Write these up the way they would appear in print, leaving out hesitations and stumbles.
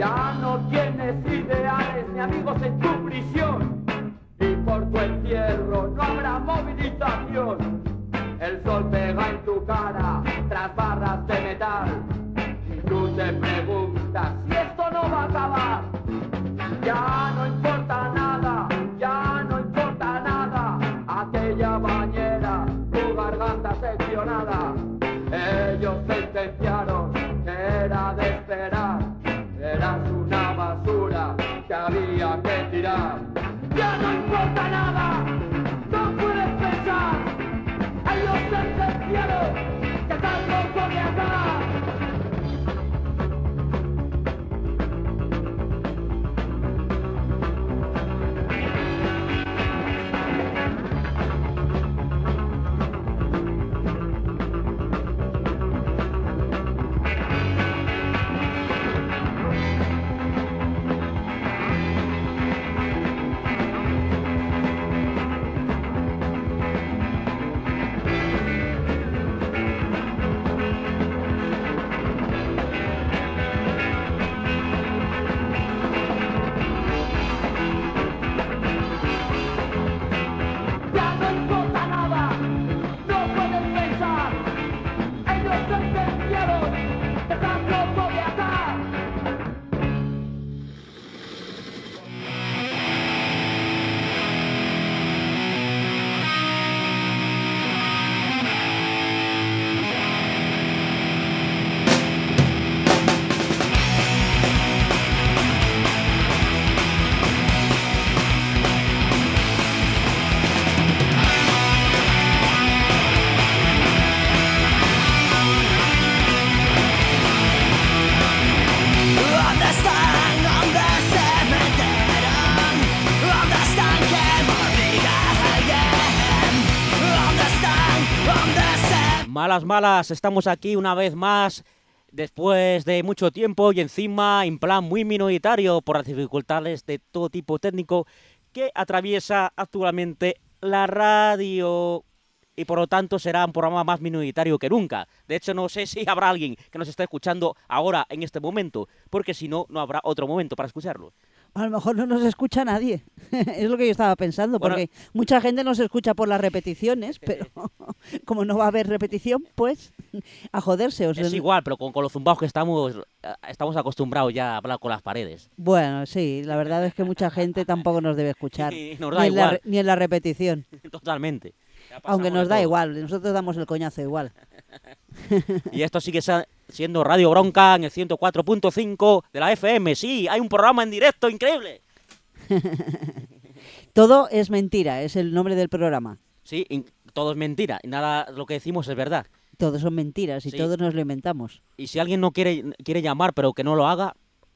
Ya no tienes ideales ni amigos en tu prisión, y por tu encierro no habrá movilización. El sol pega en tu cara tras barras de metal, y tú te preguntas si esto no va a acabar. Ya no importa nada, ya no importa nada, aquella bañera, tu garganta seccionada. Ellos sentenciaron que era de esperar, eras una basura que había que tirar. Ya no importa nada, no puedes pensar, ellos sentenciaron que estás loco de acá. Malas, estamos aquí una vez más después de mucho tiempo y encima en plan muy minoritario por las dificultades de todo tipo técnico que atraviesa actualmente la radio y por lo tanto será un programa más minoritario que nunca. De hecho, no sé si habrá alguien que nos esté escuchando ahora en este momento, porque si no, no habrá otro momento para escucharlo. A lo mejor no nos escucha nadie, es lo que yo estaba pensando, Bueno, porque mucha gente nos escucha por las repeticiones, pero como no va a haber repetición, pues a joderse. Es igual, pero con los zumbados que estamos acostumbrados ya a hablar con las paredes. Bueno, sí, la verdad es que mucha gente tampoco nos debe escuchar, Nos da igual. Ni en la repetición. Totalmente. Aunque nos da igual, nosotros damos el coñazo igual. Y esto sigue siendo Radio Bronca en el 104.5 de la FM. Sí, hay un programa en directo increíble. Todo es mentira, es el nombre del programa. Sí, todo es mentira, y nada de lo que decimos es verdad. Todo son mentiras y sí. Todos nos lo inventamos. Y si alguien no quiere llamar, pero que no lo haga,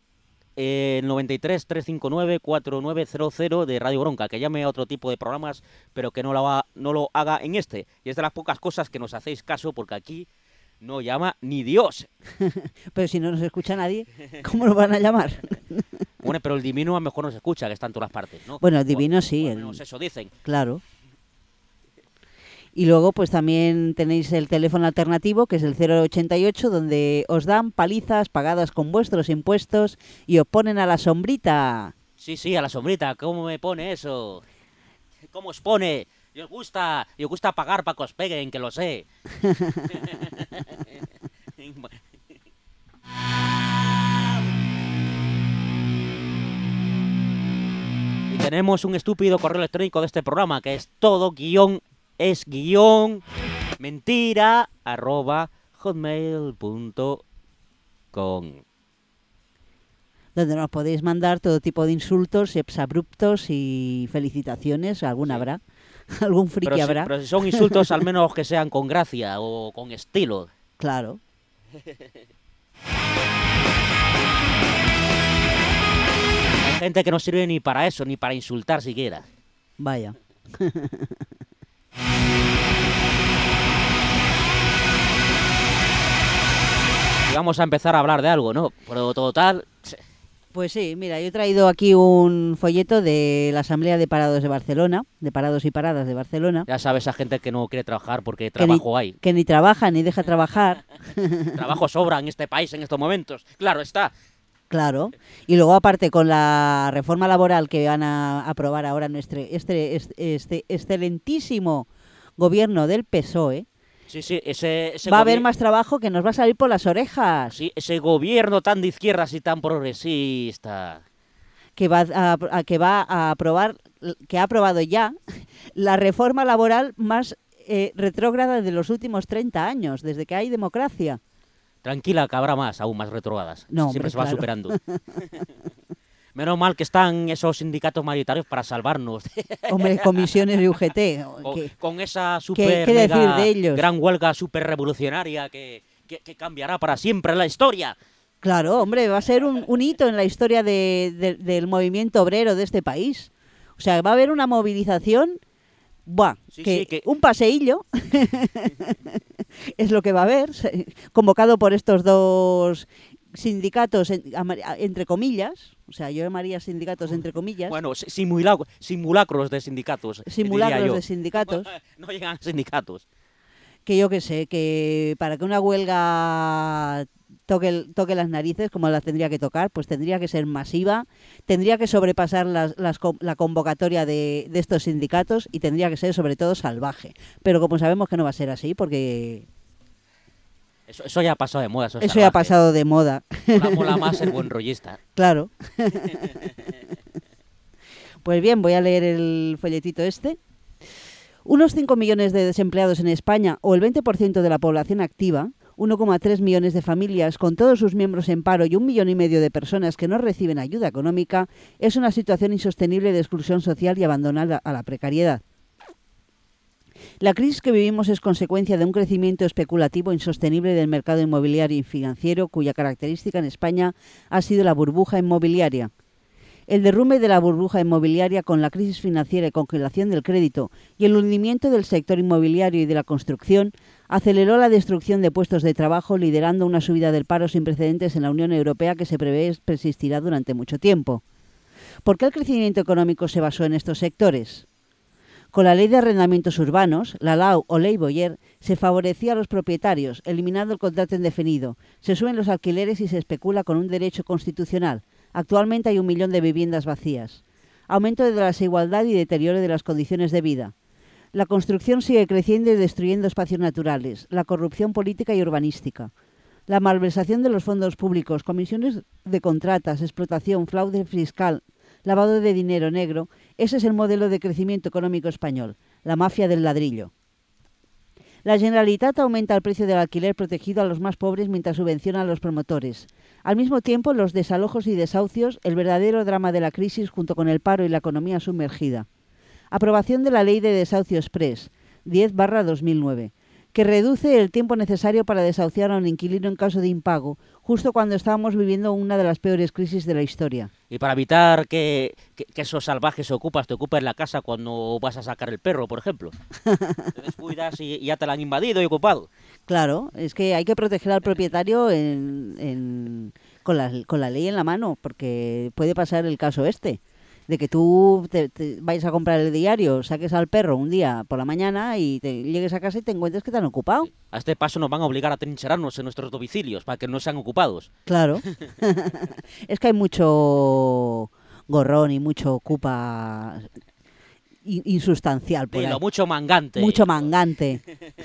93 359 4900 de Radio Bronca, que llame a otro tipo de programas, pero que no lo haga en este. Y es de las pocas cosas que nos hacéis caso, porque aquí no llama ni Dios. Pero si no nos escucha nadie, ¿cómo nos van a llamar? Bueno, pero el divino a lo mejor nos escucha, que está en todas partes, ¿no? Bueno, el divino sí. Al menos eso dicen. Claro. Y luego pues también tenéis el teléfono alternativo, que es el 088, donde os dan palizas pagadas con vuestros impuestos y os ponen a la sombrita. Sí, a la sombrita. ¿Cómo me pone eso? ¿Cómo os pone? Y os gusta pagar para que os peguen, que lo sé. Y tenemos un estúpido correo electrónico de este programa, que es mentira@hotmail.com, donde nos podéis mandar todo tipo de insultos, exabruptos y felicitaciones. Alguna habrá, algún friki habrá. Pero si son insultos, al menos que sean con gracia o con estilo. Claro. Hay gente que no sirve ni para eso, ni para insultar siquiera. Vaya. Y vamos a empezar a hablar de algo, ¿no? Pero total... Pues sí, mira, yo he traído aquí un folleto de la Asamblea de Parados de Barcelona, de Parados y Paradas de Barcelona. Ya sabes, esa gente que no quiere trabajar porque trabajo hay. Que ni trabaja ni deja trabajar. Trabajo sobra en este país en estos momentos, claro está. Claro. Y luego, aparte, con la reforma laboral que van a aprobar ahora este excelentísimo gobierno del PSOE, Sí, sí, ese va a haber más trabajo que nos va a salir por las orejas. Sí, ese gobierno tan de izquierdas y tan progresista. Que va a aprobar, que ha aprobado ya la reforma laboral más retrógrada de los últimos 30 años, desde que hay democracia. Tranquila, que habrá más, aún más retrógradas. No, Siempre hombre, se va claro. superando. Menos mal que están esos sindicatos mayoritarios para salvarnos. Hombre, comisiones y UGT. Con esa super ¿Qué decir mega de ellos? gran huelga super revolucionaria que cambiará para siempre la historia. Claro, hombre, va a ser un hito en la historia del movimiento obrero de este país. O sea, va a haber una movilización, Sí, que un paseillo es lo que va a haber, convocado por estos dos sindicatos, entre comillas. O sea, yo llamaría sindicatos entre comillas. Bueno, simulacros de sindicatos. Simulacros diría yo. de sindicatos. No llegan a sindicatos. Que yo qué sé, que para que una huelga toque las narices como las tendría que tocar, pues tendría que ser masiva, tendría que sobrepasar la convocatoria de estos sindicatos y tendría que ser sobre todo salvaje. Pero como sabemos que no va a ser así, porque Eso ya ha pasado de moda. Eso ya ha pasado de moda. Mola más el buen rollista. Claro. Pues bien, voy a leer el folletito este. Unos 5 millones de desempleados en España, o el 20% de la población activa, 1,3 millones de familias con todos sus miembros en paro y 1,5 millones de personas que no reciben ayuda económica, es una situación insostenible de exclusión social y abandonada a la precariedad. La crisis que vivimos es consecuencia de un crecimiento especulativo insostenible del mercado inmobiliario y financiero, cuya característica en España ha sido la burbuja inmobiliaria. El derrumbe de la burbuja inmobiliaria con la crisis financiera y congelación del crédito y el hundimiento del sector inmobiliario y de la construcción aceleró la destrucción de puestos de trabajo, liderando una subida del paro sin precedentes en la Unión Europea que se prevé persistirá durante mucho tiempo. ¿Por qué el crecimiento económico se basó en estos sectores? Con la Ley de Arrendamientos Urbanos, la LAU o Ley Boyer, se favorecía a los propietarios, eliminando el contrato indefinido, se suben los alquileres y se especula con un derecho constitucional. Actualmente hay 1 millón de viviendas vacías. Aumento de la desigualdad y deterioro de las condiciones de vida. La construcción sigue creciendo y destruyendo espacios naturales. La corrupción política y urbanística. La malversación de los fondos públicos, comisiones de contratas, explotación, fraude fiscal, lavado de dinero negro. Ese es el modelo de crecimiento económico español. La mafia del ladrillo. La Generalitat aumenta el precio del alquiler protegido a los más pobres mientras subvenciona a los promotores. Al mismo tiempo, los desalojos y desahucios, el verdadero drama de la crisis junto con el paro y la economía sumergida. Aprobación de la Ley de Desahucio Exprés, 10/2009, que reduce el tiempo necesario para desahuciar a un inquilino en caso de impago, justo cuando estábamos viviendo una de las peores crisis de la historia. Y para evitar que esos salvajes te ocupen la casa cuando vas a sacar el perro, por ejemplo. Te descuidas y ya te la han invadido y ocupado. Claro, es que hay que proteger al propietario con la ley en la mano, porque puede pasar el caso de que tú te vayas a comprar el diario, saques al perro un día por la mañana y llegues a casa y te encuentres que te han ocupado. A este paso nos van a obligar a trincherarnos en nuestros domicilios para que no sean ocupados. Claro. Es que hay mucho gorrón y mucho ocupa insustancial por ahí. Mucho mangante. Mucho mangante.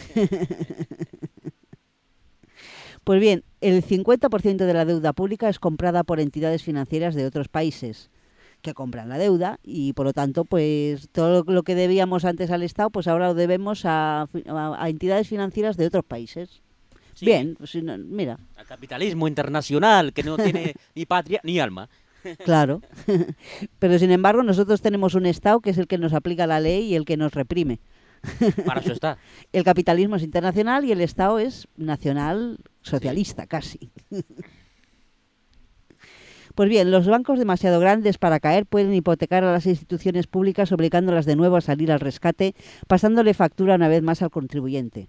Pues bien, el 50% de la deuda pública es comprada por entidades financieras de otros países que compran la deuda y por lo tanto pues todo lo que debíamos antes al Estado pues ahora lo debemos a entidades financieras de otros países. Sí. Bien, pues mira. Al capitalismo internacional que no tiene ni patria ni alma. Claro, pero sin embargo nosotros tenemos un Estado que es el que nos aplica la ley y el que nos reprime. Para eso está. El capitalismo es internacional y el Estado es nacional socialista, sí. Casi. Pues bien, los bancos demasiado grandes para caer pueden hipotecar a las instituciones públicas obligándolas de nuevo a salir al rescate, pasándole factura una vez más al contribuyente.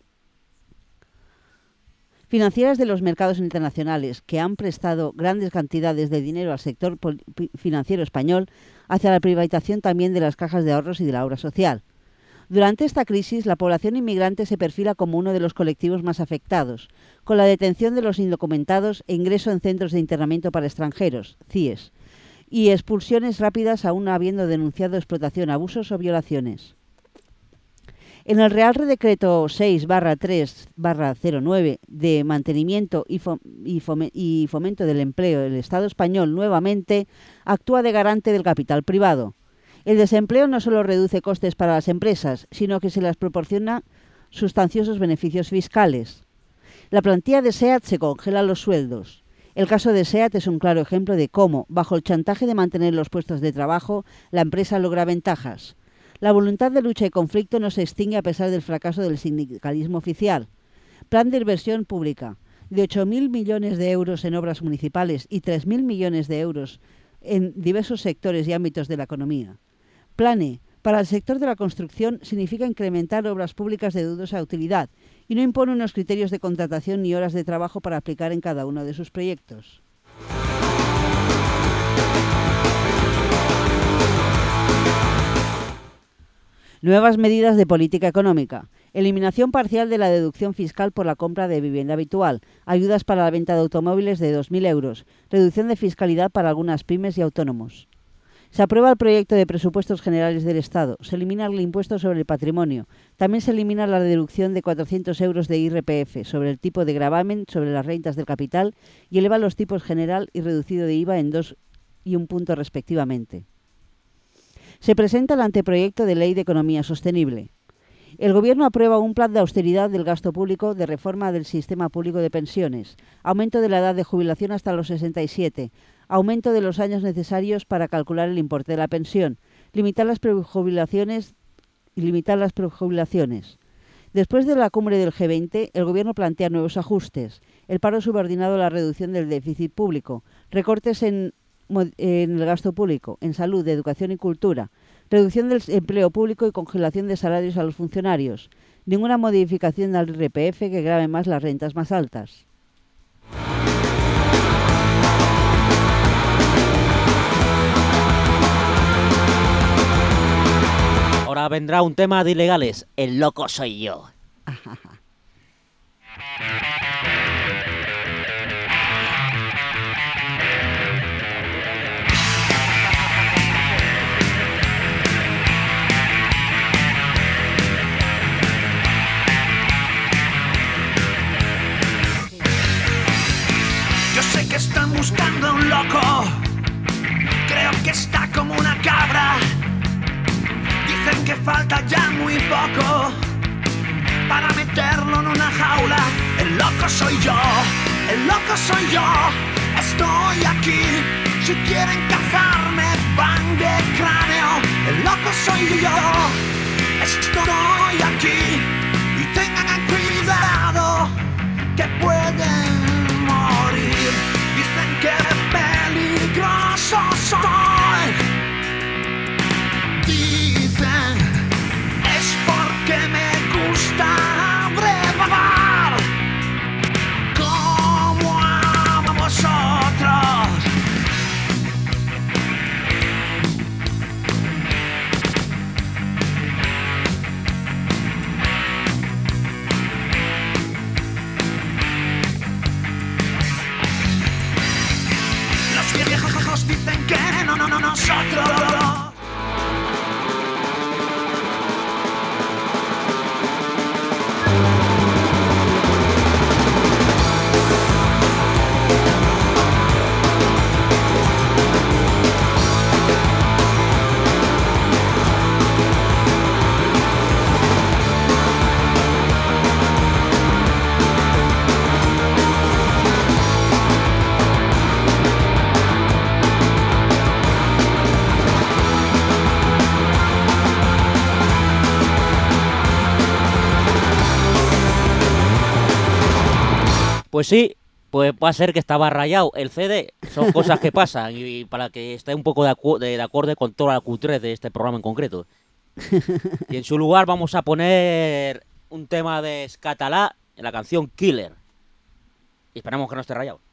Financieras de los mercados internacionales que han prestado grandes cantidades de dinero al sector financiero español hacia la privatización también de las cajas de ahorros y de la obra social. Durante esta crisis, la población inmigrante se perfila como uno de los colectivos más afectados, con la detención de los indocumentados e ingreso en centros de internamiento para extranjeros, CIES, y expulsiones rápidas aún habiendo denunciado explotación, abusos o violaciones. En el Real Decreto 6/3/09 de Mantenimiento y Fomento del Empleo, el Estado español nuevamente actúa de garante del capital privado. El desempleo no solo reduce costes para las empresas, sino que se les proporciona sustanciosos beneficios fiscales. La plantilla de SEAT se congela los sueldos. El caso de SEAT es un claro ejemplo de cómo, bajo el chantaje de mantener los puestos de trabajo, la empresa logra ventajas. La voluntad de lucha y conflicto no se extingue a pesar del fracaso del sindicalismo oficial. Plan de inversión pública, de 8.000 millones de euros en obras municipales y 3.000 millones de euros en diversos sectores y ámbitos de la economía. Plane, para el sector de la construcción, significa incrementar obras públicas de dudosa utilidad y no impone unos criterios de contratación ni horas de trabajo para aplicar en cada uno de sus proyectos. Nuevas medidas de política económica. Eliminación parcial de la deducción fiscal por la compra de vivienda habitual. Ayudas para la venta de automóviles de 2.000 euros. Reducción de fiscalidad para algunas pymes y autónomos. Se aprueba el proyecto de presupuestos generales del Estado. Se elimina el impuesto sobre el patrimonio. También se elimina la deducción de 400 euros de IRPF sobre el tipo de gravamen sobre las rentas del capital y eleva los tipos general y reducido de IVA en 2 y 1 punto respectivamente. Se presenta el anteproyecto de Ley de Economía Sostenible. El Gobierno aprueba un plan de austeridad del gasto público, de reforma del sistema público de pensiones, aumento de la edad de jubilación hasta los 67, aumento de los años necesarios para calcular el importe de la pensión, limitar las prejubilaciones. Después de la cumbre del G20, el Gobierno plantea nuevos ajustes, el paro subordinado a la reducción del déficit público, recortes en el gasto público, en salud, educación y cultura, reducción del empleo público y congelación de salarios a los funcionarios, ninguna modificación al IRPF que grave más las rentas más altas. Ahora vendrá un tema de ilegales. El loco soy yo. Yo sé que están buscando a un loco. Creo que está como una cabra. Dicen que falta ya muy poco para meterlo en una jaula. El loco soy yo, el loco soy yo. Estoy aquí, si quieren cazarme van de cráneo. El loco soy yo, estoy aquí. Y tengan cuidado que pueden morir. Dicen que peligroso soy. Dicen, es porque me gusta brevar como a vosotros. Los viejos dicen que no, nosotros. Pues sí, pues va a ser que estaba rayado el CD. Son cosas que pasan y para que esté un poco de acorde con toda la cultura de este programa en concreto. Y en su lugar vamos a poner un tema de Skatalá en la canción Killer. Y esperamos que no esté rayado.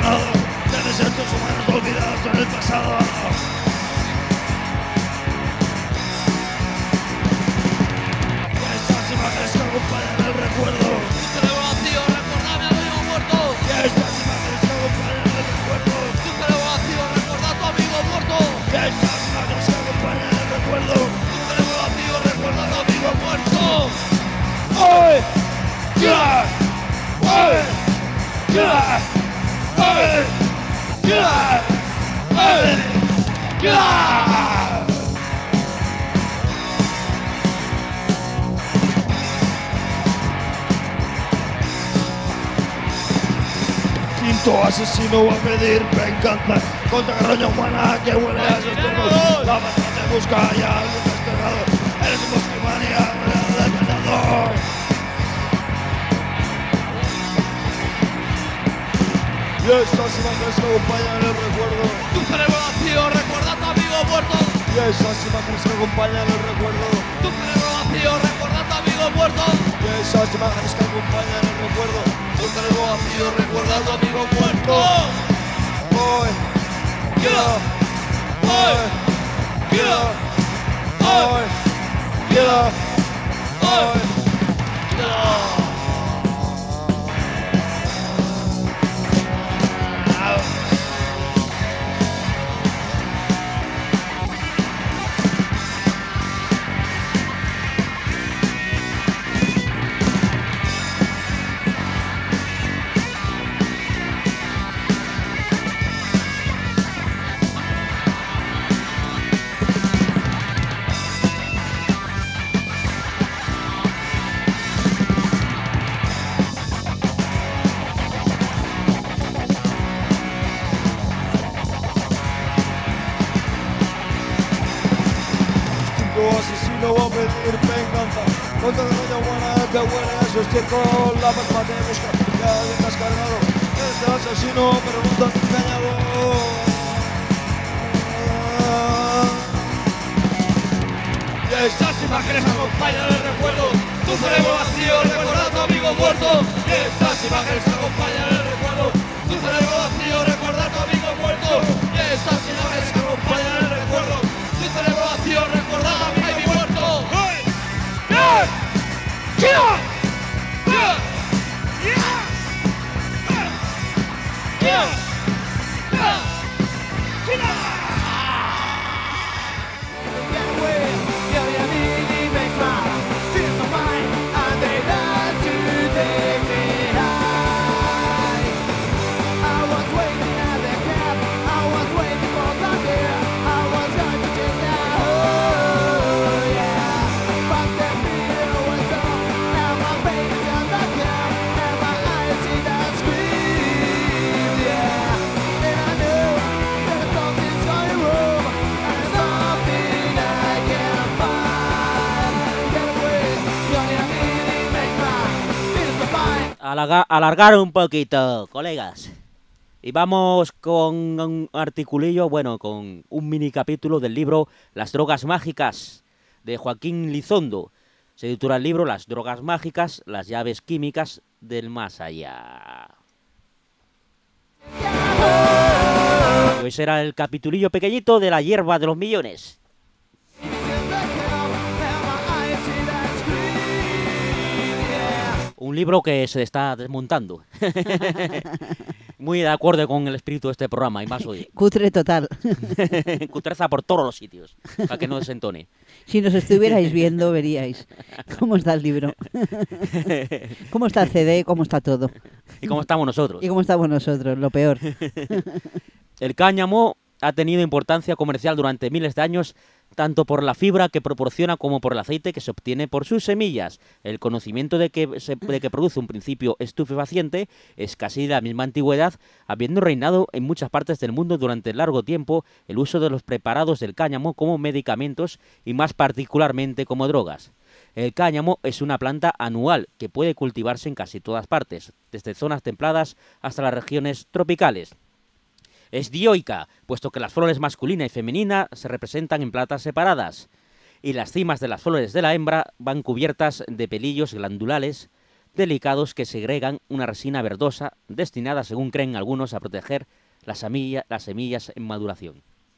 descarnado de desechos humanos olvidados en el pasado. Y estas imágenes que acompañan el recuerdo. Tu cerebro vacío, recordame a tu amigo muerto. Y estas imágenes que acompañan el recuerdo. Tu cerebro vacío, recuerda a tu amigo muerto. Y estas imágenes que acompañan el recuerdo. Tu cerebro vacío, recuerda a tu amigo muerto. ¡Ay! ¡Ya! ¡Ay! ¡Ya! ¡Ay! ¡Ya! ¡Ay! ¡Ya! Quinto asesino va a pedir venganza contra carroña humana que huele a esos turnos. La verdad te busca ya algún desterrado. Eres un bosquemania, rodeado de venado. Y estas imágenes que acompañan el recuerdo. Tu cerebro vacío, recuerda a tu amigo muerto. Y esas imágenes que acompañan el recuerdo. Tu cerebro vacío, recuerda a tu amigo muerto. Y esas imágenes que acompañan el recuerdo. Tu cerebro vacío, recuerda a tu amigo muerto. Hoy, ¡Queda! hoy, ¡Queda! hoy, queda, hoy. Asesino va a pedir venganza contra la niña humana que huele a su estiércol. La misma te busca, ya te has cargado. Este asesino, pero no te has engañado. Y estas imágenes acompañan el recuerdo. Tu cerebro vacío, recuerda a tu amigo muerto. Y estas imágenes acompañan el recuerdo. Tu cerebro vacío, recuerda a tu amigo muerto. Y estas imágenes acompañan el recuerdo. Tu cerebro vacío, recuerda a mi amigo muerto. Alargar un poquito, colegas. Y vamos con un articulillo, bueno, con un mini capítulo del libro Las drogas mágicas, de Joaquín Lizondo. Se titula el libro Las drogas mágicas, las llaves químicas del más allá. Y hoy será el capitulillo pequeñito de la hierba de los millones. Un libro que se está desmontando. Muy de acuerdo con el espíritu de este programa, y más hoy. Cutre total. Cutreza por todos los sitios, para que no desentone. Si nos estuvierais viendo, veríais cómo está el libro. Cómo está el CD, cómo está todo. Y cómo estamos nosotros. Y cómo estamos nosotros, lo peor. El cáñamo ha tenido importancia comercial durante miles de años, tanto por la fibra que proporciona como por el aceite que se obtiene por sus semillas. El conocimiento de que produce un principio estupefaciente es casi de la misma antigüedad, habiendo reinado en muchas partes del mundo durante largo tiempo el uso de los preparados del cáñamo como medicamentos y más particularmente como drogas. El cáñamo es una planta anual que puede cultivarse en casi todas partes, desde zonas templadas hasta las regiones tropicales. Es dioica, puesto que las flores masculina y femenina se representan en plantas separadas, y las cimas de las flores de la hembra van cubiertas de pelillos glandulares delicados que segregan una resina verdosa destinada, según creen algunos, a proteger las semillas en maduración.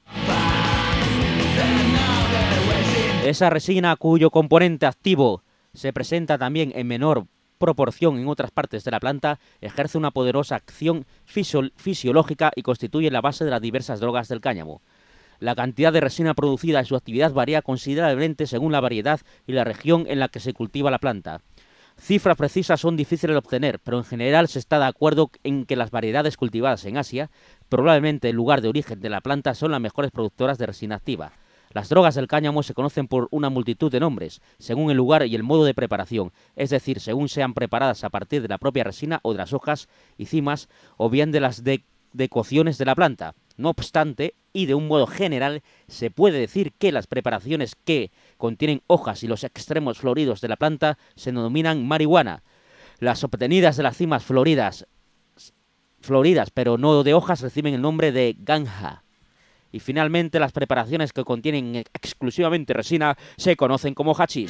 Esa resina, cuyo componente activo se presenta también en menor proporción en otras partes de la planta, ejerce una poderosa acción fisiológica y constituye la base de las diversas drogas del cáñamo. La cantidad de resina producida y su actividad varía considerablemente según la variedad y la región en la que se cultiva la planta. Cifras precisas son difíciles de obtener, pero en general se está de acuerdo en que las variedades cultivadas en Asia, probablemente el lugar de origen de la planta, son las mejores productoras de resina activa. Las drogas del cáñamo se conocen por una multitud de nombres, según el lugar y el modo de preparación, es decir, según sean preparadas a partir de la propia resina o de las hojas y cimas, o bien de las decocciones de la planta. No obstante, y de un modo general, se puede decir que las preparaciones que contienen hojas y los extremos floridos de la planta se denominan marihuana. Las obtenidas de las cimas floridas pero no de hojas reciben el nombre de ganja. Y finalmente, las preparaciones que contienen exclusivamente resina se conocen como hachís.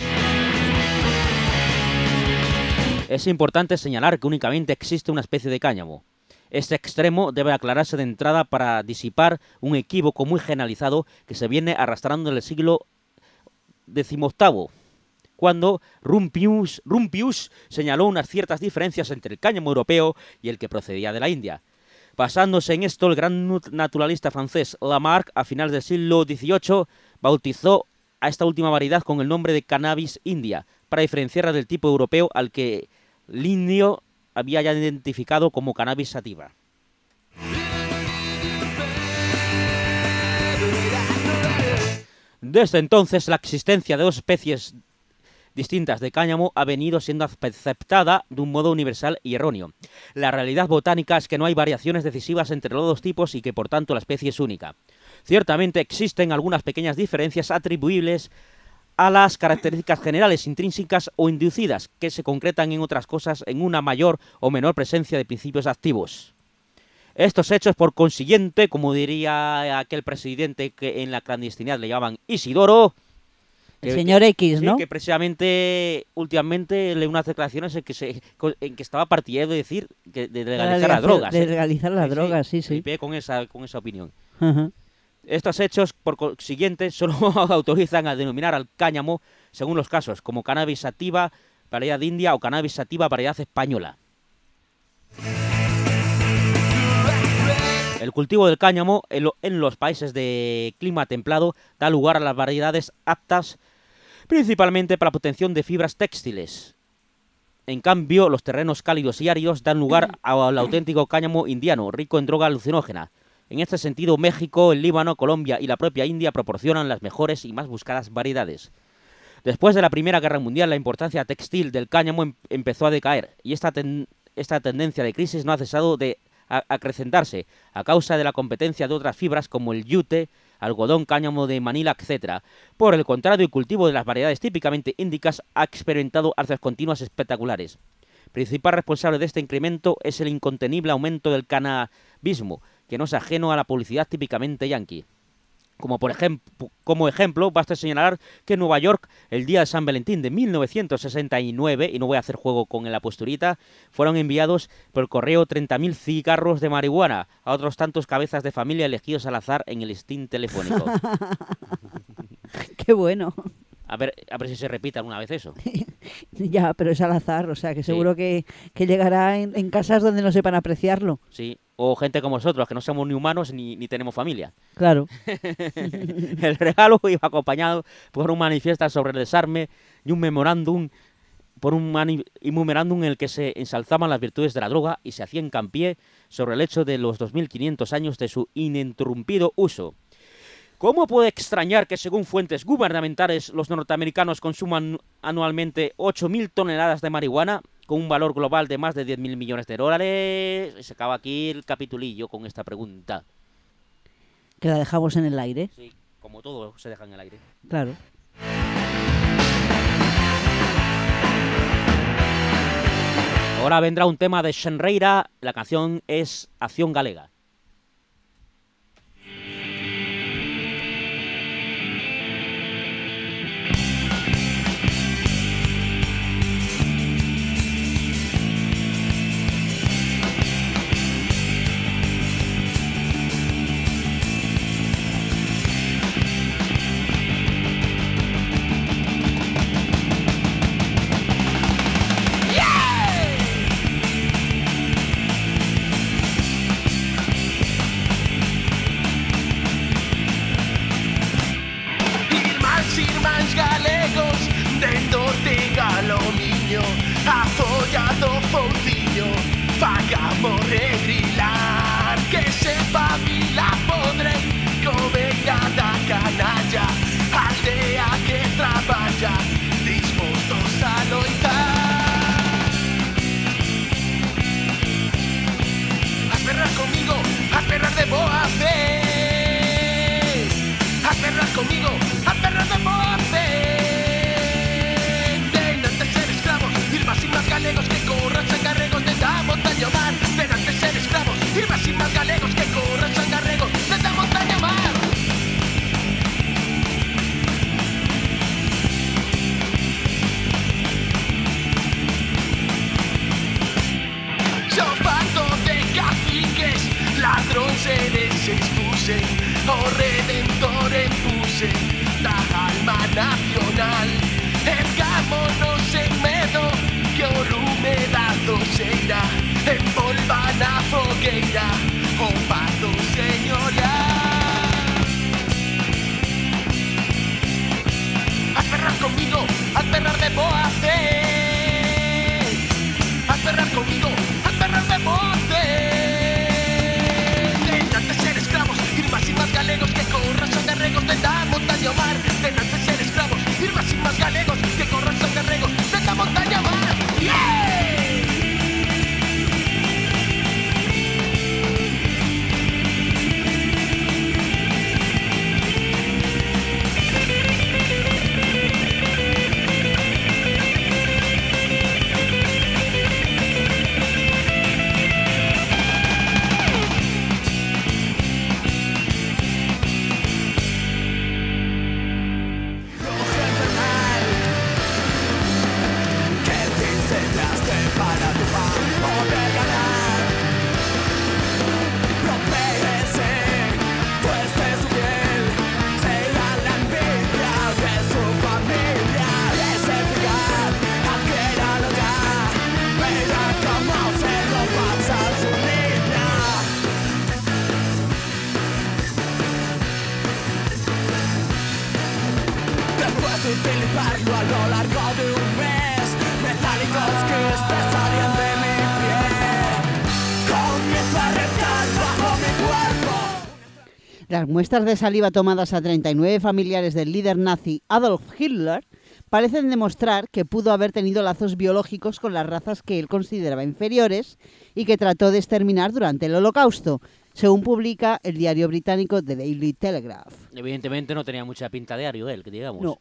Es importante señalar que únicamente existe una especie de cáñamo. Este extremo debe aclararse de entrada para disipar un equívoco muy generalizado que se viene arrastrando en el siglo XVIII, cuando Rumpius señaló unas ciertas diferencias entre el cáñamo europeo y el que procedía de la India. Basándose en esto, el gran naturalista francés Lamarck, a finales del siglo XVIII, bautizó a esta última variedad con el nombre de cannabis india, para diferenciarla del tipo europeo al que Linneo había ya identificado como cannabis sativa. Desde entonces, la existencia de dos especies distintas de cáñamo ha venido siendo aceptada de un modo universal y erróneo. La realidad botánica es que no hay variaciones decisivas entre los dos tipos y que por tanto la especie es única. Ciertamente existen algunas pequeñas diferencias atribuibles a las características generales intrínsecas o inducidas, que se concretan en otras cosas en una mayor o menor presencia de principios activos. Estos hechos, por consiguiente, como diría aquel presidente que en la clandestinidad le llamaban Isidoro, el señor X, ¿no? Sí, que precisamente últimamente lee unas declaraciones en que estaba partidario de decir que de legalizar las drogas. De legalizar las drogas, sí. Flipé con esa opinión. Uh-huh. Estos hechos, por consiguiente, solo autorizan a denominar al cáñamo, según los casos, como cannabis sativa, variedad india o cannabis sativa, variedad española. El cultivo del cáñamo en los países de clima templado da lugar a las variedades aptas principalmente para la obtención de fibras textiles. En cambio, los terrenos cálidos y áridos dan lugar al auténtico cáñamo indiano, rico en droga alucinógena. En este sentido, México, el Líbano, Colombia y la propia India proporcionan las mejores y más buscadas variedades. Después de la Primera Guerra Mundial, la importancia textil del cáñamo empezó a decaer, y esta tendencia de crisis no ha cesado de acrecentarse a causa de la competencia de otras fibras como el yute, algodón, cáñamo de Manila, etc. Por el contrario, el cultivo de las variedades típicamente índicas ha experimentado alzas continuas espectaculares. Principal responsable de este incremento es el incontenible aumento del cannabismo, que no es ajeno a la publicidad típicamente yanqui. Como ejemplo, basta señalar que en Nueva York, el día de San Valentín de 1969, y no voy a hacer juego con la posturita, fueron enviados por correo 30.000 cigarros de marihuana a otros tantos cabezas de familia elegidos al azar en el listín telefónico. ¡Qué bueno! A ver si se repite alguna vez eso. Ya, pero es al azar, o sea que seguro que llegará en casas donde no sepan apreciarlo. Sí, o gente como nosotros, que no somos ni humanos ni tenemos familia. Claro. El regalo iba acompañado por un manifiesto sobre el desarme y un memorándum, en el que se ensalzaban las virtudes de la droga y se hacía hincapié sobre el hecho de los 2.500 años de su ininterrumpido uso. ¿Cómo puede extrañar que, según fuentes gubernamentales, los norteamericanos consuman anualmente 8.000 toneladas de marihuana, con un valor global de más de 10.000 millones de dólares? Y se acaba aquí el capitulillo con esta pregunta. Que la dejamos en el aire. Sí, como todo se deja en el aire. Claro. Ahora vendrá un tema de Xenreira, la canción es Acción Galega. cariño, afollado fouciño, fagamos regrilar, que sepa vila podre, cobeca da canalla, aldea que traballa, dispostos a loitar. A perrar conmigo, a perrar de boa fe. A perrar conmigo, a perrar de boa fe. Denante ser esclavos, ir más y más galegos que corran san carregos de la montaña mar. Denante ser esclavos, ir más y más galegos que corran san carregos de la montaña mar. Sofato de caciques, ladrón seres expusen, o redentor empuse, da alma nacional. Ergámonos en medo, que o lume da doceira, envolva na fogueira, o pato señorial. A perrar conmigo, a perrar de boa fe. A perrar conmigo, a perrar de boa fe. Denante ser esclavos, ir más y más galegos que corran son garregos de la montaña mar. Denante ser esclavos, ir más y más galegos que corran son garregos de la montaña mar. ¡Yeah! Utilizarlo a lo largo de un mes, metálicos que expresarían de mi pie. Comienzo a reptar bajo mi cuerpo. Las muestras de saliva tomadas a 39 familiares del líder nazi Adolf Hitler parecen demostrar que pudo haber tenido lazos biológicos con las razas que él consideraba inferiores y que trató de exterminar durante el Holocausto, según publica el diario británico The Daily Telegraph. Evidentemente no tenía mucha pinta de ario él, que digamos. No.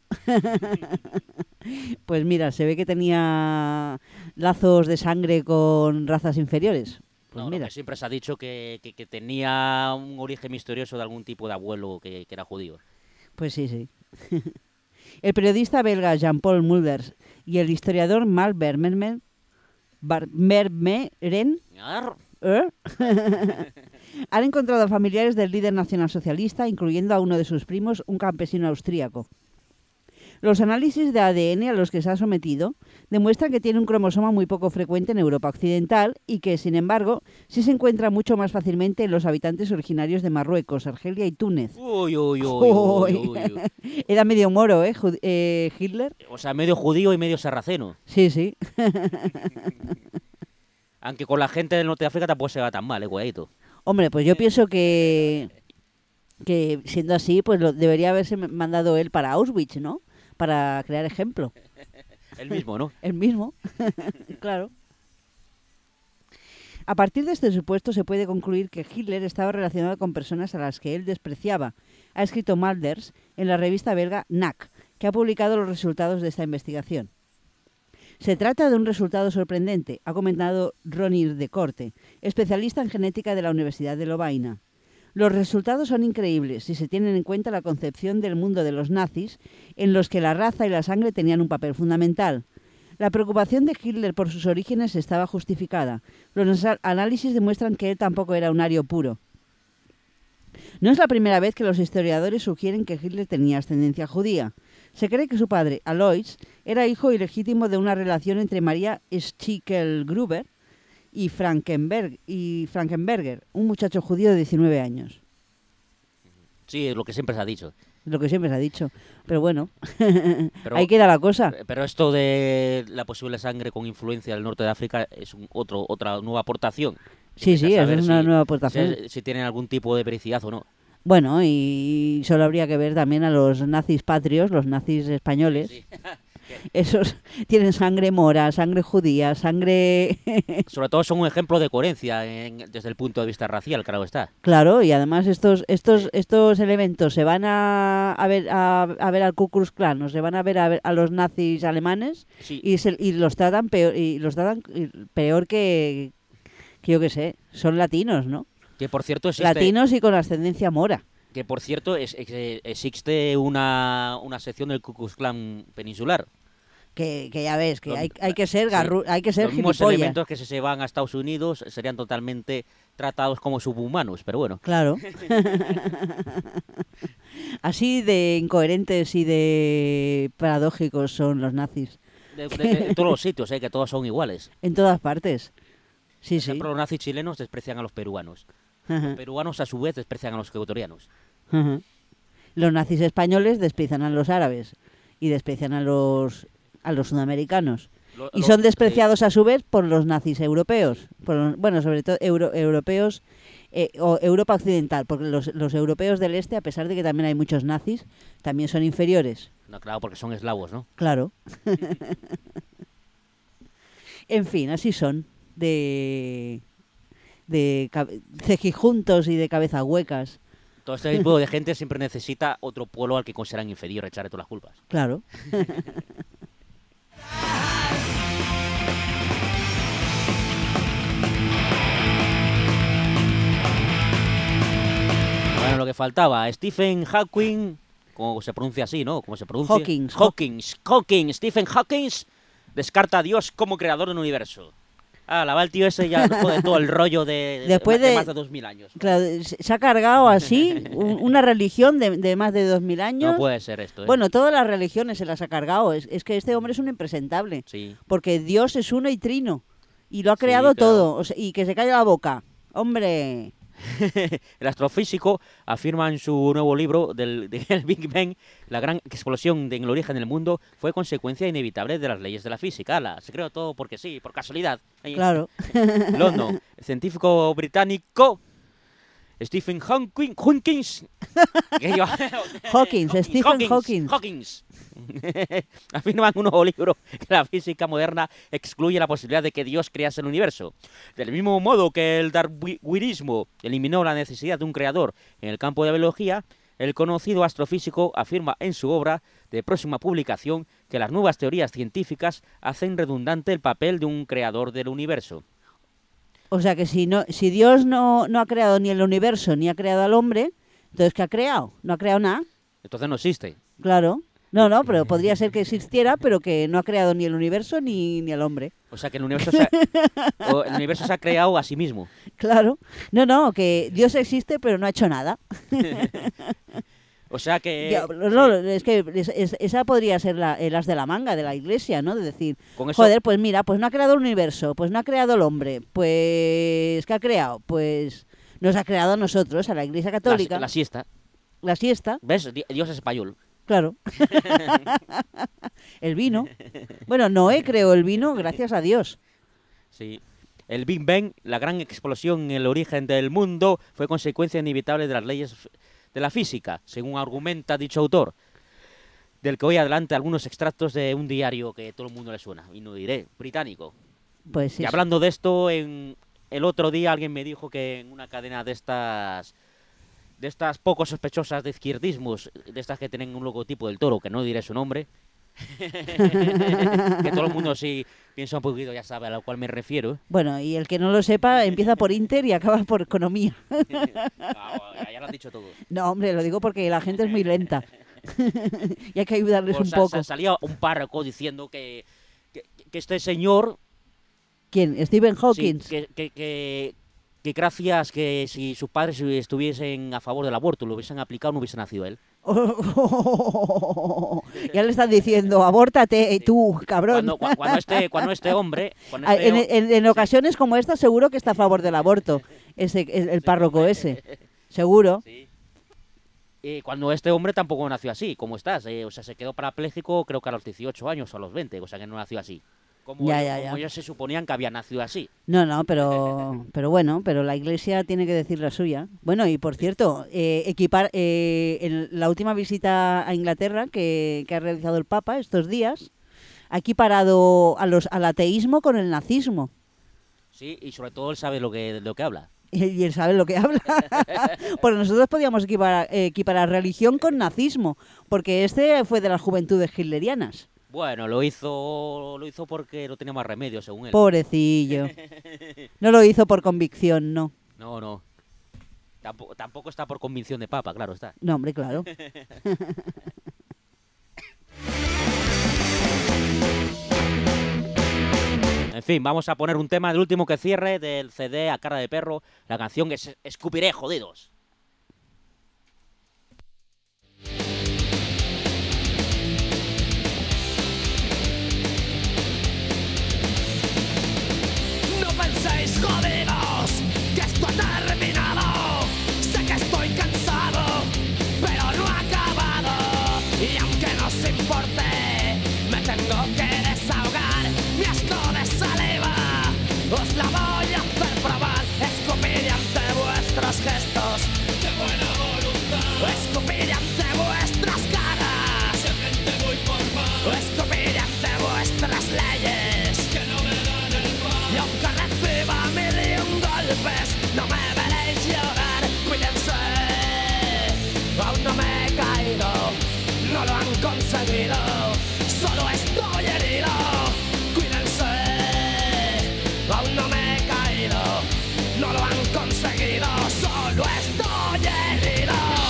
Pues mira, se ve que tenía lazos de sangre con razas inferiores. Pues No, mira. que siempre se ha dicho que tenía un origen misterioso de algún tipo de abuelo que era judío. Pues sí, sí. El periodista belga Jean-Paul Mulders y el historiador Marc Vermeren han encontrado a familiares del líder nacionalsocialista, incluyendo a uno de sus primos, un campesino austríaco. Los análisis de ADN a los que se ha sometido demuestran que tiene un cromosoma muy poco frecuente en Europa Occidental y que, sin embargo, sí se encuentra mucho más fácilmente en los habitantes originarios de Marruecos, Argelia y Túnez. Uy. Era medio moro, Hitler. O sea, medio judío y medio sarraceno. Sí, sí. Aunque con la gente del norte de África tampoco se va tan mal, cuidadito. Hombre, pues yo pienso que siendo así, pues debería haberse mandado él para Auschwitz, ¿no? Para crear ejemplo. El mismo, ¿no? El mismo, claro. A partir de este supuesto se puede concluir que Hitler estaba relacionado con personas a las que él despreciaba, ha escrito Mulders en la revista belga NAC, que ha publicado los resultados de esta investigación. Se trata de un resultado sorprendente, ha comentado Ronnie de Corte, especialista en genética de la Universidad de Lovaina. Los resultados son increíbles si se tienen en cuenta la concepción del mundo de los nazis, en los que la raza y la sangre tenían un papel fundamental. La preocupación de Hitler por sus orígenes estaba justificada. Los análisis demuestran que él tampoco era un ario puro. No es la primera vez que los historiadores sugieren que Hitler tenía ascendencia judía. Se cree que su padre, Alois, era hijo ilegítimo de una relación entre María Schickel-Gruber y Frankenberger, un muchacho judío de 19 años. Sí, es lo que siempre se ha dicho. lo que siempre se ha dicho. Pero bueno, Pero- ahí queda la cosa. Pero esto de la posible sangre con influencia del norte de África es otra nueva aportación. Sí, Empieza a sí, esa saber es una si- nueva aportación. si tienen algún tipo de veracidad o no. Bueno, y solo habría que ver también a los nazis patrios, los nazis españoles. Sí. Esos tienen sangre mora, sangre judía, sangre... Sobre todo son un ejemplo de coherencia desde el punto de vista racial, claro está. Claro, y además estos elementos se van a ver al Ku Klux Klan, o se van a ver a los nazis alemanes Sí. y los tratan peor que yo qué sé, son latinos, ¿no? Que por cierto existe, Latinos y con ascendencia mora. que por cierto existe una sección del Ku Klux Klan peninsular. Que ya ves, que Los- hay que ser sí. hay que ser Los mismos gilipollas. elementos que si se van a Estados Unidos serían totalmente tratados como subhumanos, pero bueno. Claro. Así de incoherentes y de paradójicos son los nazis. En todos los sitios, que todos son iguales. En todas partes. Sí, Por sí. ejemplo, los nazis chilenos desprecian a los peruanos. Ajá, Los peruanos, a su vez, desprecian a los ecuatorianos. ajá. Los nazis españoles desprecian a los árabes y desprecian a los sudamericanos. Y son despreciados a su vez por los nazis europeos. Bueno, sobre todo europeos o Europa occidental, porque los europeos del este, a pesar de que también hay muchos nazis, también son inferiores. No, claro, porque son eslavos, ¿no? Claro. En fin, así son. De cejijuntos y de cabeza huecas. Todo este tipo de gente siempre necesita otro pueblo al que consideran inferior, echarle todas las culpas. Claro. Bueno, lo que faltaba, Stephen Hawking, como se pronuncia así, ¿no? ¿Cómo se pronuncia? Hawking. Stephen Hawking descarta a Dios como creador del universo. Ah, la va el tío ese ya jode todo el rollo de Después de- más de 2000 años. Claro, se ha cargado así una religión de más de 2000 años. No puede ser esto, ¿eh? Bueno, todas las religiones se las ha cargado. Es que este hombre es un impresentable. Sí. Porque Dios es uno y trino. Y lo ha Sí, creado claro. todo. O sea, y que se calle la boca. Hombre. El astrofísico afirma en su nuevo libro del Big Bang, la gran explosión en el origen del mundo fue consecuencia inevitable de las leyes de la física. Ala, se creó todo porque sí, por casualidad. Ahí. Claro. London, el científico británico Stephen Hawking, Stephen Hawking. afirma en un nuevo libro que la física moderna excluye la posibilidad de que Dios crease el universo. Del mismo modo que el darwinismo eliminó la necesidad de un creador en el campo de la biología, el conocido astrofísico afirma en su obra de próxima publicación que las nuevas teorías científicas hacen redundante el papel de un creador del universo. O sea que si Dios no ha creado ni el universo ni ha creado al hombre, entonces ¿qué ha creado? No ha creado nada. Entonces no existe. Claro. No, pero podría ser que existiera, pero que no ha creado ni el universo ni al hombre. O sea que el universo se ha creado a sí mismo. Claro. No, que Dios existe, pero no ha hecho nada. O sea que... Diablo, no, es que esa podría ser el as de la manga de la iglesia, ¿no? De decir, Con eso- joder, pues mira, pues no ha creado el universo, pues no ha creado el hombre, pues ¿qué ha creado? Pues nos ha creado a nosotros, a la iglesia católica, La siesta. la siesta, ¿Ves? Dios es español. claro. El vino. Bueno, Noé creó el vino, gracias a Dios. Sí. El Big Bang, la gran explosión en el origen del mundo, fue consecuencia inevitable de las leyes de la física, según argumenta dicho autor, del que hoy adelante algunos extractos de un diario que todo el mundo le suena, y no diré, británico. Pues sí. Y hablando de esto, el otro día alguien me dijo que en una cadena de estas poco sospechosas de izquierdismos, de estas que tienen un logotipo del toro, que no diré su nombre, que todo el mundo si piensa un poquito ya sabe a lo cual me refiero. Bueno, y el que no lo sepa empieza por Inter y acaba por economía. Ya lo han dicho todo. No, hombre, lo digo porque la gente es muy lenta. Y hay que ayudarles Pues un poco. salía un párroco diciendo que este señor... ¿Quién? Stephen sí, Hawking. que gracias que si sus padres estuviesen a favor del aborto, lo hubiesen aplicado, no hubiese nacido él. Ya le están diciendo, abórtate tú, cabrón. Cuando este hombre... En ocasiones como esta seguro que está a favor del aborto, el párroco ese. Seguro. Sí. Cuando este hombre tampoco nació así, como estás. O sea, se quedó parapléjico creo que a los 18 años o a los 20, o sea que no nació así. Como ellos se suponían que había nacido así. No, pero bueno, pero la Iglesia tiene que decir la suya. Bueno, y por cierto, en la última visita a Inglaterra que ha realizado el Papa estos días, ha equiparado al ateísmo con el nazismo. Sí, y sobre todo él sabe lo que habla. Y él sabe lo que habla. Porque nosotros podíamos equiparar religión con nazismo, porque este fue de las juventudes hitlerianas. Bueno, lo hizo porque no tenía más remedio, según él. Pobrecillo. No lo hizo por convicción, no. No. Tampoco está por convicción de papa, claro está. No, hombre, claro. En fin, vamos a poner un tema del último que cierre del CD A Cara de Perro. La canción es Escupiré, jodidos. No penséis, jodidos, que esto ha terminado. Sé que estoy cansado, pero no ha acabado. Y aunque no os importe, me tengo que desahogar. Mi asco de saliva os la voy a hacer probar. Escupiré ante vuestros gestos de buena voluntad. Escupiré ante vuestras caras de gente muy formal. Escupiré ante vuestras leyes que no me dan el pan. Y aunque reciba 1.000.000 golpes, no me veréis llorar. Cuídense, aún no me he caído, no lo han conseguido, solo estoy herido. Cuídense, aún no me he caído, no lo han conseguido, solo estoy herido.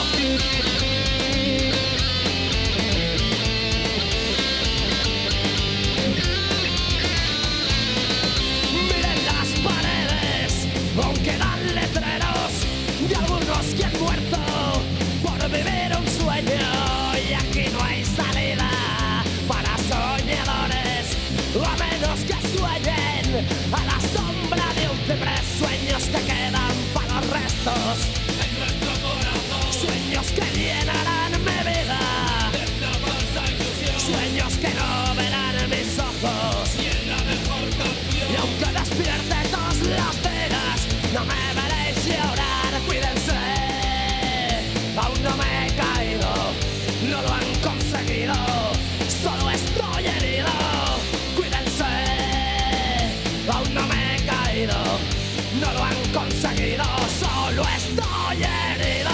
Miren las paredes, aún quedan letreros de algunos que han muerto por vivir un sueño. Y aquí no hay salida para soñadores, a menos que sueñen a la sombra de un ciprés. Sueños que quedan para los restos en nuestro corazón, sueños que llenarán mi vida de una falsa ilusión, sueños que no verán mis ojos y en la mejor canción. Y aunque despierte todos los días, no me veréis llorar. Cuídense, aún no me he caído, no lo han conseguido, solo estoy herido. Cuídense, aún no me he caído, no lo han conseguido, solo estoy herido.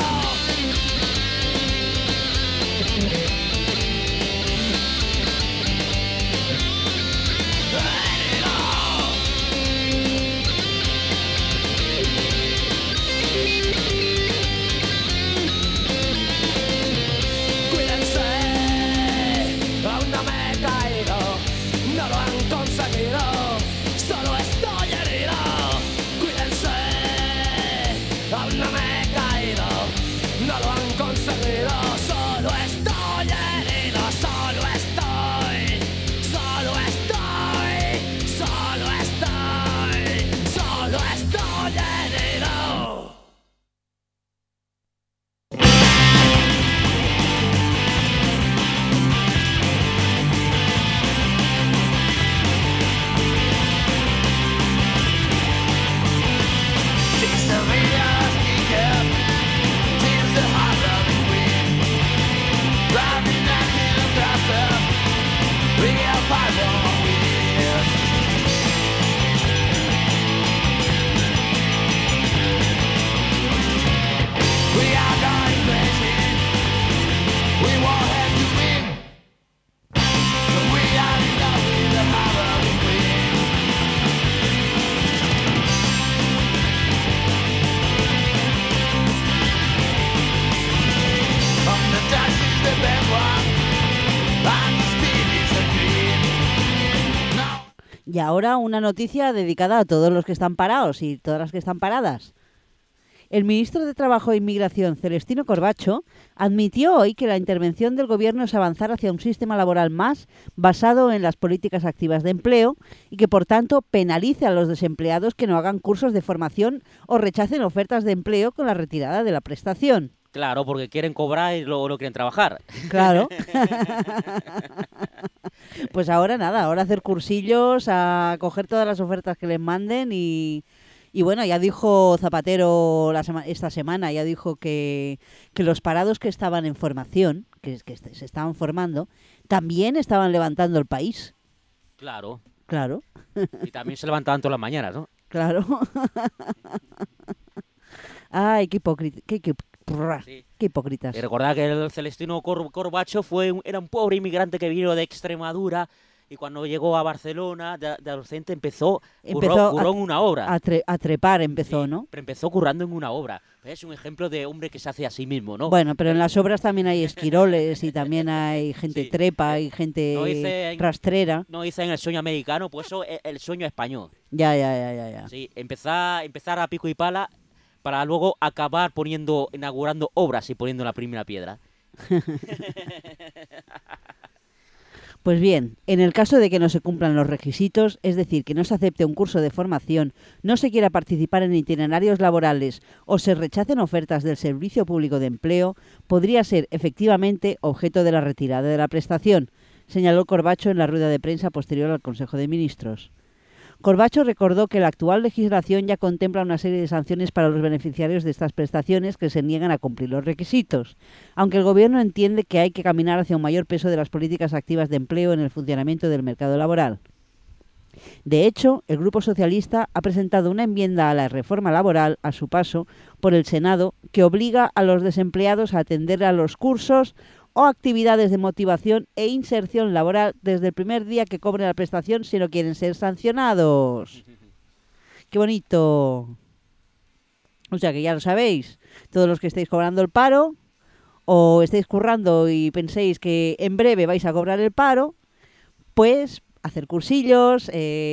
Cuídense, aún no me he caído, no lo han conseguido, solo estoy herido. Cuídense, aún no me he caído, no lo han conseguido, solo estoy herido, solo estoy, solo estoy, solo estoy, solo estoy herido. Seems to be us geek up, seems to hot love and queen. Driving that hill across the real 5-1 wheel. We are going crazy, we won't have to win. We are in love with the Halloween queen. On the taxis de Benoit, and the speed is a green. Now Y ahora una noticia dedicada a todos los que están parados y todas las que están paradas. El ministro de Trabajo e Inmigración, Celestino Corbacho, admitió hoy que la intervención del Gobierno es avanzar hacia un sistema laboral más basado en las políticas activas de empleo y que, por tanto, penalice a los desempleados que no hagan cursos de formación o rechacen ofertas de empleo con la retirada de la prestación. Claro, porque quieren cobrar y luego no quieren trabajar. Claro. Pues ahora nada, ahora hacer cursillos, a coger todas las ofertas que les manden y bueno, ya dijo Zapatero esta semana, ya dijo que los parados que estaban en formación, que se estaban formando, también estaban levantando el país. Claro. Claro. Y también se levantaban todas las mañanas, ¿no? Claro. Ay, qué hipócrita. Sí. Qué hipócritas. Y recordad que el Celestino Corbacho era un pobre inmigrante que vino de Extremadura y cuando llegó a Barcelona de adolescente curró en una obra. A trepar empezó, Sí, ¿no? pero empezó currando en una obra. Es un ejemplo de hombre que se hace a sí mismo, ¿no? Bueno, pero en las obras también hay esquiroles y también hay gente Sí. trepa y gente No dicen- rastrera. No dicen el sueño americano, pues eso es el sueño español. Ya. Sí, empezar a pico y pala para luego acabar inaugurando obras y poniendo la primera piedra. Pues bien, en el caso de que no se cumplan los requisitos, es decir, que no se acepte un curso de formación, no se quiera participar en itinerarios laborales o se rechacen ofertas del Servicio Público de Empleo, podría ser efectivamente objeto de la retirada de la prestación, señaló Corbacho en la rueda de prensa posterior al Consejo de Ministros. Corbacho recordó que la actual legislación ya contempla una serie de sanciones para los beneficiarios de estas prestaciones que se niegan a cumplir los requisitos, aunque el Gobierno entiende que hay que caminar hacia un mayor peso de las políticas activas de empleo en el funcionamiento del mercado laboral. De hecho, el Grupo Socialista ha presentado una enmienda a la reforma laboral a su paso por el Senado que obliga a los desempleados a atender a los cursos o actividades de motivación e inserción laboral desde el primer día que cobren la prestación si no quieren ser sancionados. ¡Qué bonito! O sea que ya lo sabéis, todos los que estáis cobrando el paro o estáis currando y penséis que en breve vais a cobrar el paro, pues hacer cursillos,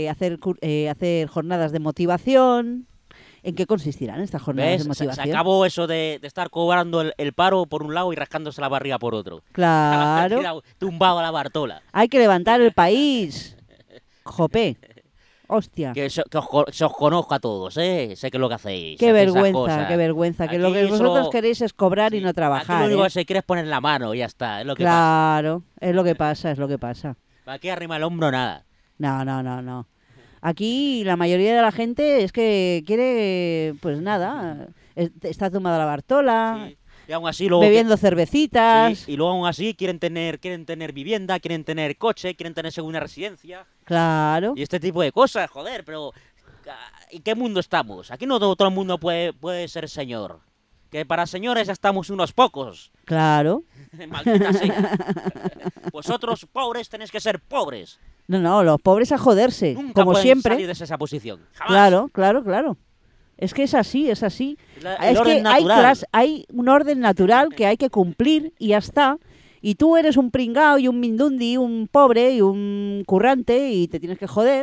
hacer jornadas de motivación. ¿En qué consistirán estas jornadas ¿Ves? de motivación? Se acabó eso de estar cobrando el paro por un lado y rascándose la barriga por otro. Claro. Tumbado a la Bartola. Hay que levantar el país. Jope. Hostia. Que se os conozco a todos, ¿eh? Sé que es lo que hacéis. Qué hacéis esas vergüenza, cosas. qué vergüenza. Que lo Aquí que vosotros solo- queréis es cobrar y Sí, no trabajar. Aquí lo único ¿eh? que se quiere es poner la mano y ya está. Es lo que pasa. Claro, es lo que pasa, es lo que pasa. Aquí arrima el hombro nada. No. Aquí la mayoría de la gente es que quiere, pues nada, está tomada la Bartola, Sí. Y aún así luego... bebiendo cervecitas. Sí, y luego aún así quieren tener vivienda, quieren tener coche, quieren tener segunda residencia. Claro, Y este tipo de cosas, joder, pero... ¿En qué mundo estamos? Aquí no todo el mundo puede ser señor. Que para señores ya estamos unos pocos. claro. Maldita sea. Vosotros, pobres, tenéis que ser pobres. No, los pobres a joderse, Nunca como pueden siempre. salir de esa posición. Jamás. Claro. Es que es así. El Es orden que natural. hay un orden natural que hay que cumplir y ya está. Y tú eres un pringao y un mindundi, un pobre y un currante y te tienes que joder.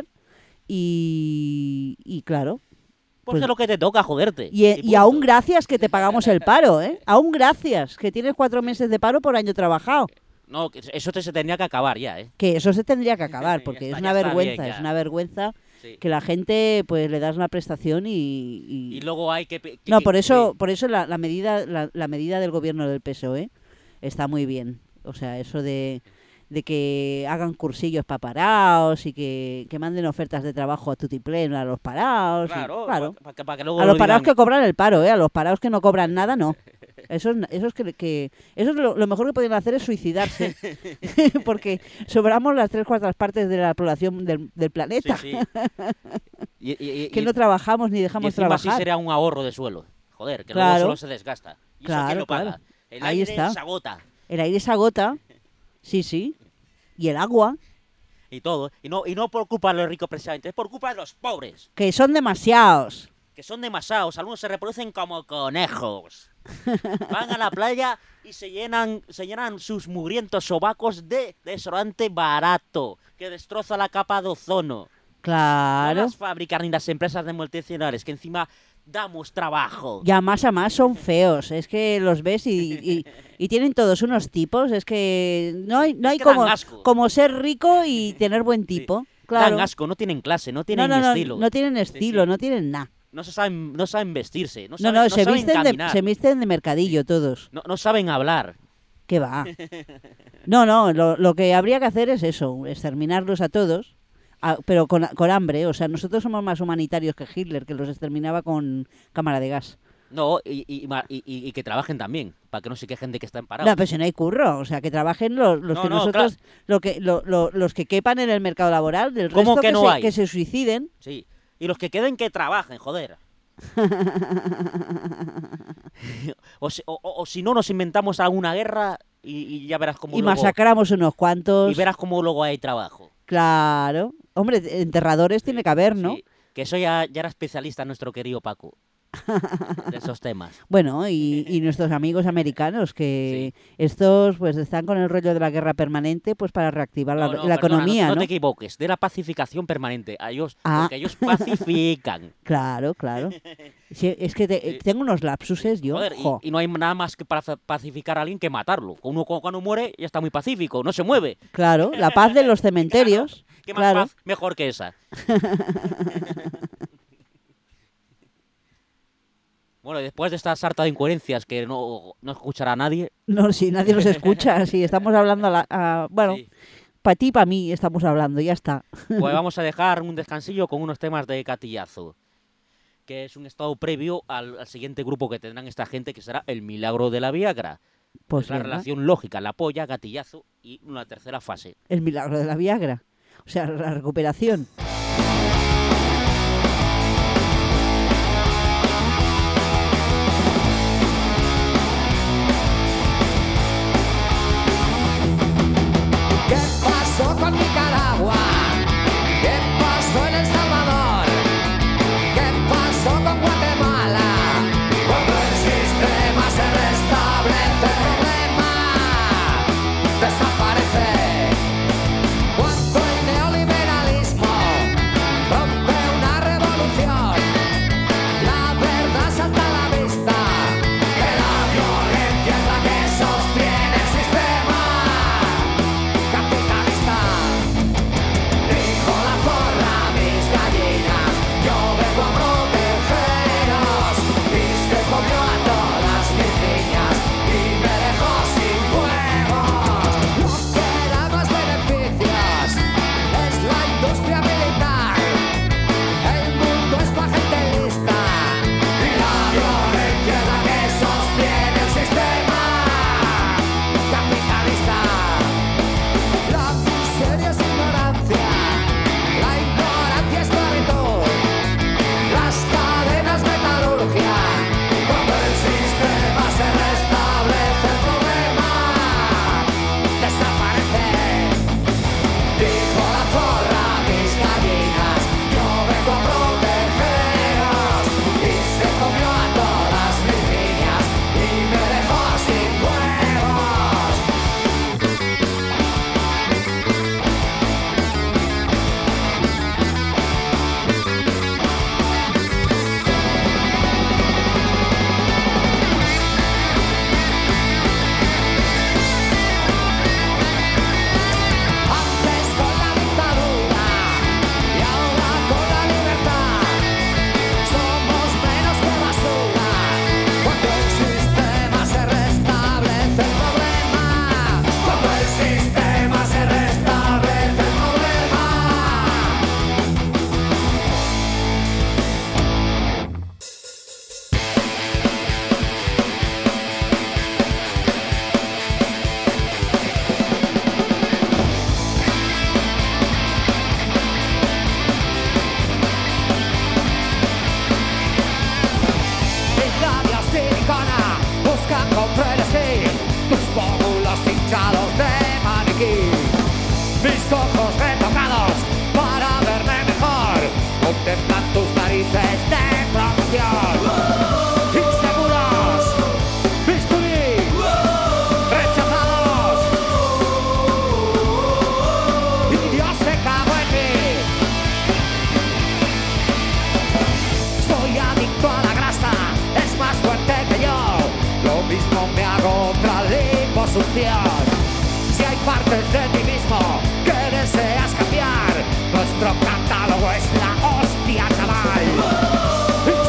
Y claro. Pues es lo que te toca, joderte. Y punto. aún gracias que te pagamos el paro, ¿eh? Aún gracias que tienes 4 meses de paro por año trabajado. No, que eso se tendría que acabar ya, ¿eh? Que eso se tendría que acabar porque Ya es está, una ya está vergüenza, bien, es ya. una vergüenza Sí. que la gente pues le das una prestación Y luego hay que... No, por eso la medida del gobierno del PSOE está muy bien. O sea, eso de que hagan cursillos para parados y que manden ofertas de trabajo a tutiplén a los parados. Claro, Claro. para que luego A lo los parados digan. que cobran el paro, ¿eh? A los parados que no cobran nada, no. Eso es lo mejor que podrían hacer es suicidarse. Porque sobramos las 3/4 partes de la población del planeta. Sí. Que no trabajamos ni y dejamos encima trabajar. sí sería un ahorro de suelo. Joder, que Claro. luego solo se desgasta. ¿Y eso quién Claro, lo paga? claro. El Ahí aire está. se agota. El aire se agota. Sí. Y el agua, Y todo. Y no por culpa de los ricos precisamente, es por culpa de los pobres. que son demasiados. Que son demasiados. Algunos se reproducen como conejos. Van a la playa y se llenan sus mugrientos sobacos de desodorante barato que destroza la capa de ozono. No Claro. las fábricas ni las empresas de multinacionales que encima damos trabajo. Y a más son feos. Es que los ves y tienen todos unos tipos. Es que no hay que dan asco. como ser rico y tener buen tipo. Claro. Dan asco, no tienen clase, no tienen no, estilo. no tienen estilo, sí. no tienen nada. No saben vestirse, no No, saben, se saben caminar, se visten de mercadillo todos. no saben hablar. ¿Qué va? No, lo que habría que hacer es eso, exterminarlos a todos, pero con hambre. O sea, nosotros somos más humanitarios que Hitler, que los exterminaba con cámara de gas. No, y que trabajen también, para que no se quejen de que están parados. No, pero si no hay curro, o sea, que trabajen los que nosotros, los que quepan en el mercado laboral, del ¿Cómo resto que no hay? que se suiciden. Sí, y los que queden que trabajen, joder. o si no, nos inventamos alguna guerra y ya verás cómo Y luego... masacramos unos cuantos. Y verás cómo luego hay trabajo. Claro. Hombre, enterradores tiene que haber, ¿no? Sí, que eso ya era especialista nuestro querido Paco. De esos temas. Bueno, y nuestros amigos americanos, que estos pues están con el rollo de la guerra permanente pues para reactivar la Perdona, economía, ¿no? No te equivoques, de la pacificación permanente. Ah. Porque ellos pacifican. Claro. Sí, es que tengo unos lapsuses yo. Joder, jo. y no hay nada más que para pacificar a alguien que matarlo. Uno cuando muere ya está muy pacífico, no se mueve. Claro, la paz de los cementerios. ¿Qué más Claro. paz mejor que esa? Bueno, y después de esta sarta de incoherencias que no escuchará nadie... No, si nadie nos escucha, si estamos hablando bueno, Sí. para ti, para mí estamos hablando, ya está. Pues vamos a dejar un descansillo con unos temas de Gatillazo, que es un estado previo al siguiente grupo que tendrán esta gente, que será El Milagro de la Viagra. Pues Es la venga, relación lógica, la polla, Gatillazo y una tercera fase. el milagro de la Viagra. O sea, la recuperación. ¿Qué pasó con Nicaragua? ¿Qué pasó en El Salvador? ¿Qué pasó con Guatemala? Cuando el sistema se restablece, el problema desaparece. Cuando el neoliberalismo rompe una revolución, la verdad salta a la vista, que la violencia es la que sostiene el sistema capitalista. Dijo la zorra a mis gallinas, yo vengo a protegeros, y se comió a todas mis niñas y me dejó sin huevos. Lo que da más beneficios es la industria militar, el mundo es pa' gente lista y la violencia es la que sostiene el sistema capitalista. La miseria es ignorancia, la ignorancia es esclavitud, las cadenas metalurgia. Cuando el sistema se restablece, el problema desaparece. Dijo la zorra a mis gallinas, yo vengo a protegeros, y se comió a todas mis niñas y me dejó sin huevos. Antes con la dictadura y ahora con la libertad, somos menos que basura. Cuando el sistema se restablece, el problema. Cuando el sistema se restablece, el problema. Mis labios silicona buscan con frenesí tus pómulos hinchados de maniquí. Mis ojos retocados para verme mejor contemplan tus narices de promoción. Inseguros, bisturí, rechazados, y Dios se cagó en mí. Soy adicto a la grasa, es más fuerte que yo. Lo mismo me hago otra liposucción. Si hay partes de ti mismo que deseas cambiar, nuestro catálogo es la hostia, chaval.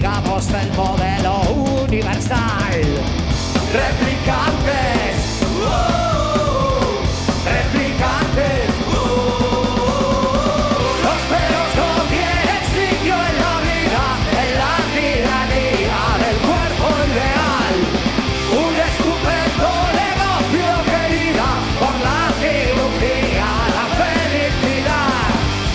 sigamos el modelo universal. Replicantes, replicantes, los pelos no tienen sitio en la vida, en la tiranía del cuerpo ideal. Un estupendo negocio querida por la cirugía, la felicidad.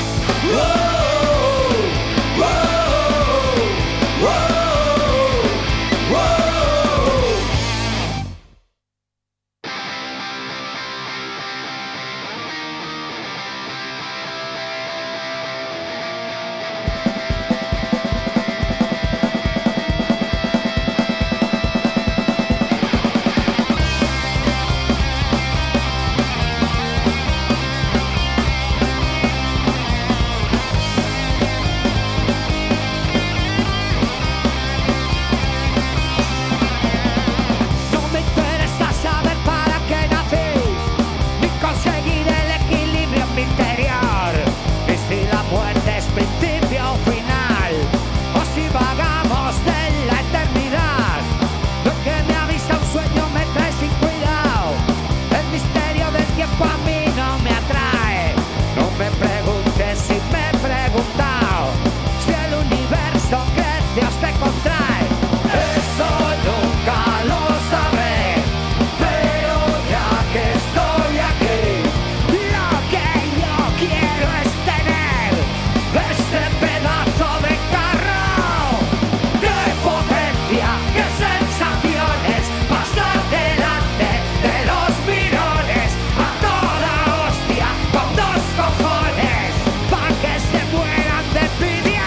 No me interesa saber para qué nací, ni conseguir el equilibrio en mi interior, ni si la muerte es principio o final, o si vagamos de la eternidad. Lo que me avisa un sueño me trae sin cuidado, el misterio del tiempo a mí no me atrae. No me preguntes si me he preguntado si el universo crece o se contrae. Eso nunca lo sabré, pero ya que estoy aquí, lo que yo quiero es tener este pedazo de carro. ¡Qué potencia, qué sensaciones! Pasar delante de los mirones a toda hostia con dos cojones pa' que se mueran de envidia.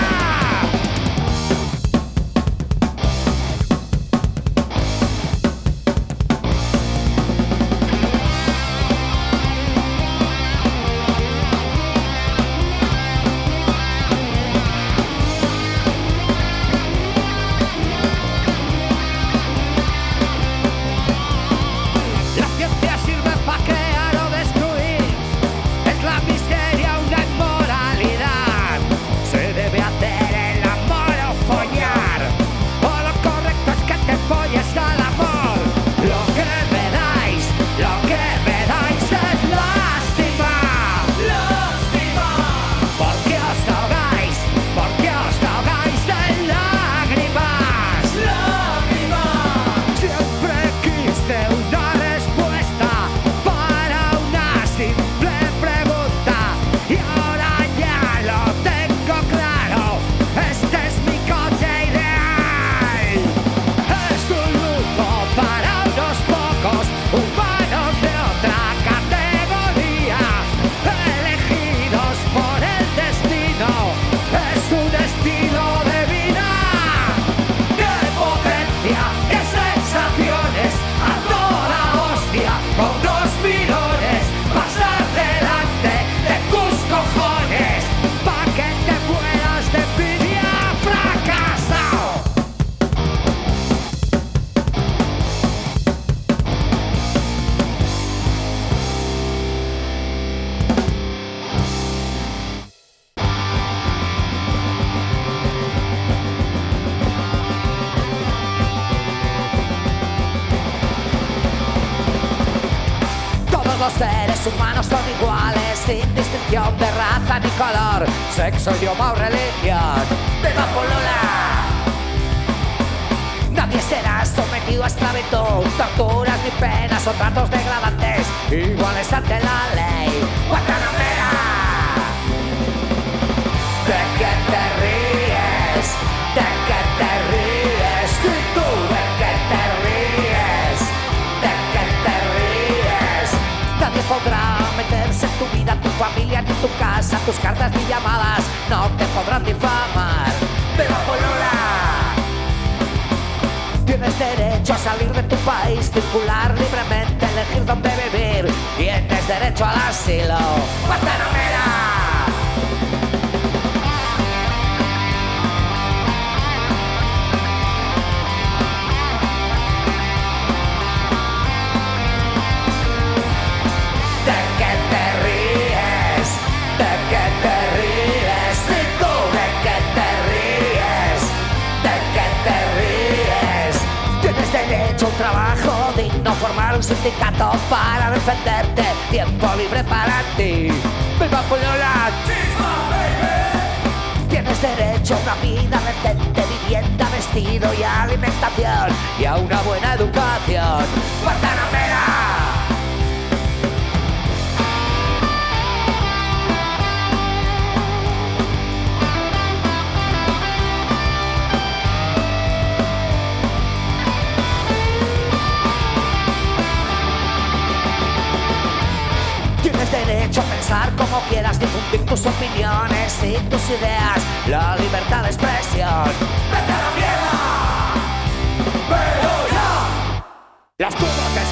La ciencia sirve para crear o destruir, es la miseria una inmoralidad. Se debe hacer el amor o follar, o lo correcto es que te folles al amor. Lo que me dais es lástima. Lástima. Porque os ahogáis en lágrimas. Lágrimas. Siempre quise una respuesta para una simple pregunta y ahora ya lo tengo claro. Este es mi coche ideal. Es un lujo para unos pocos humanos de otra categoría, elegidos por el destino. Es un estilo de vida. ¡Qué potencia, qué sensaciones! A toda hostia con dos mirones, pasar delante de tus cojones pa' que te mueras de envidia, fracasado. Todos los seres humanos son iguales, sin distinción de raza ni color, sexo, idioma o religión. ¡Viva Polola! Nadie será sometido a esclavitud, torturas ni penas o tratos degradantes, iguales ante la ley. ¡Guantanamera! ¿De qué te ríes? ¿De qué te ríes? ¿Y tú de qué te ríes? ¿De qué te ríes? Nadie podrá meterse en tu vida, tu familia, ni tu casa, tus cartas ni llamadas no te podrán difamar. ¡Viva Polola! Tienes derecho a salir de tu país, circular libremente, elegir dónde vivir. Tienes derecho al asilo. ¡Guantanamera! ¿De qué te ríes? trabajo digno, formar un sindicato para defenderte, tiempo libre para ti. ¡Viva Puñola! Tienes derecho a una vida decente, vivienda, vestido y alimentación, y a una buena educación. ¡Guantanamera! Tienes derecho a pensar como quieras, difundir tus opiniones y tus ideas, la libertad de expresión. ¡Vete a la mierda! ¡Pero ya! Las tumbas de